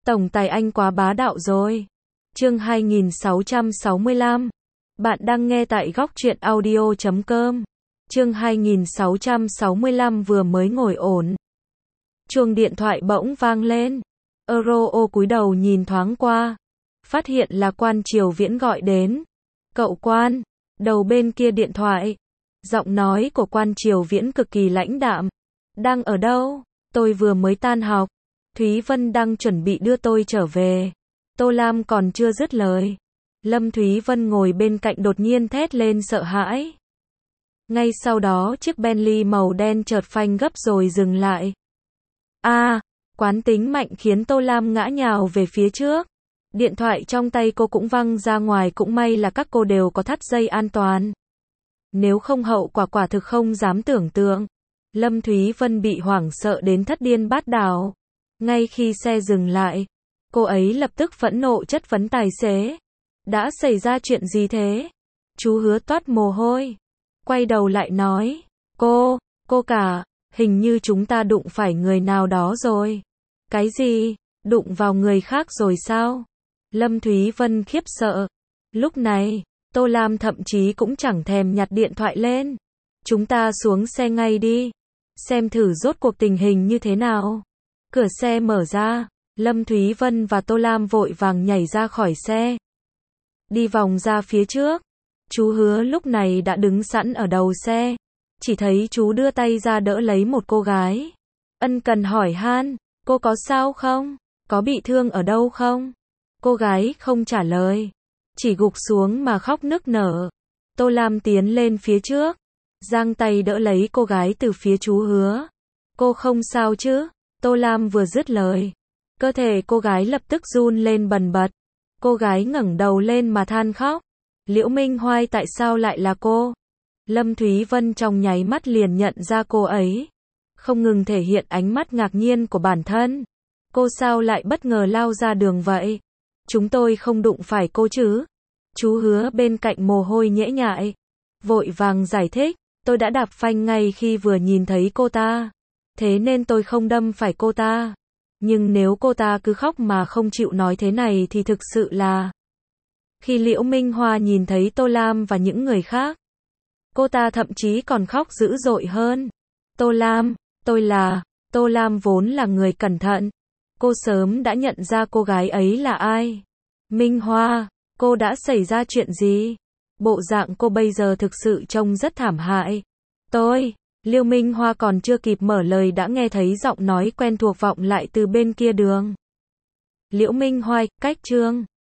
Tổng tài anh quá bá đạo rồi. Chương 2665. Bạn đang nghe tại góc truyện audio.com. Chương 2665 vừa mới ngồi ổn. Chuông điện thoại bỗng vang lên. Euro cúi đầu nhìn thoáng qua. Phát hiện là Quan Triều Viễn gọi đến. Cậu Quan. Đầu bên kia điện thoại. Giọng nói của Quan Triều Viễn cực kỳ lãnh đạm. Đang ở đâu? Tôi vừa mới tan học. Thúy Vân đang chuẩn bị đưa tôi trở về. Tô Lam còn chưa dứt lời. Lâm Thúy Vân ngồi bên cạnh đột nhiên thét lên sợ hãi. Ngay sau đó chiếc Bentley màu đen chợt phanh gấp rồi dừng lại. Quán tính mạnh khiến Tô Lam ngã nhào về phía trước. Điện thoại trong tay cô cũng văng ra ngoài, cũng may là các cô đều có thắt dây an toàn. Nếu không hậu quả quả thực không dám tưởng tượng. Lâm Thúy Vân bị hoảng sợ đến thất điên bát đảo. Ngay khi xe dừng lại, cô ấy lập tức phẫn nộ chất vấn tài xế. Đã xảy ra chuyện gì thế? Chú Hứa toát mồ hôi. Quay đầu lại nói. Cô cả, hình như chúng ta đụng phải người nào đó rồi. Cái gì? Đụng vào người khác rồi sao? Lâm Thúy Vân khiếp sợ. Lúc này, Tô Lam thậm chí cũng chẳng thèm nhặt điện thoại lên. Chúng ta xuống xe ngay đi. Xem thử rốt cuộc tình hình như thế nào. Cửa xe mở ra, Lâm Thúy Vân và Tô Lam vội vàng nhảy ra khỏi xe. Đi vòng ra phía trước. Chú Hứa lúc này đã đứng sẵn ở đầu xe. Chỉ thấy chú đưa tay ra đỡ lấy một cô gái. Ân cần hỏi han, cô có sao không? Có bị thương ở đâu không? Cô gái không trả lời. Chỉ gục xuống mà khóc nức nở. Tô Lam tiến lên phía trước. Giang tay đỡ lấy cô gái từ phía chú Hứa. Cô không sao chứ? Tô Lam vừa dứt lời. Cơ thể cô gái lập tức run lên bần bật. Cô gái ngẩng đầu lên mà than khóc. Liễu Minh Hoài, tại sao lại là cô? Lâm Thúy Vân trong nháy mắt liền nhận ra cô ấy. Không ngừng thể hiện ánh mắt ngạc nhiên của bản thân. Cô sao lại bất ngờ lao ra đường vậy? Chúng tôi không đụng phải cô chứ? Chú Hứa bên cạnh mồ hôi nhễ nhại. Vội vàng giải thích. Tôi đã đạp phanh ngay khi vừa nhìn thấy cô ta. Thế nên tôi không đâm phải cô ta. Nhưng nếu cô ta cứ khóc mà không chịu nói thế này thì thực sự là... Khi Liễu Minh Hoa nhìn thấy Tô Lam và những người khác, cô ta thậm chí còn khóc dữ dội hơn. Tô Lam, Tô Lam vốn là người cẩn thận. Cô sớm đã nhận ra cô gái ấy là ai. Minh Hoa, cô đã xảy ra chuyện gì? Bộ dạng cô bây giờ thực sự trông rất thảm hại. Liễu Minh Hoa còn chưa kịp mở lời đã nghe thấy giọng nói quen thuộc vọng lại từ bên kia đường. Liễu Minh Hoa, cách Trương.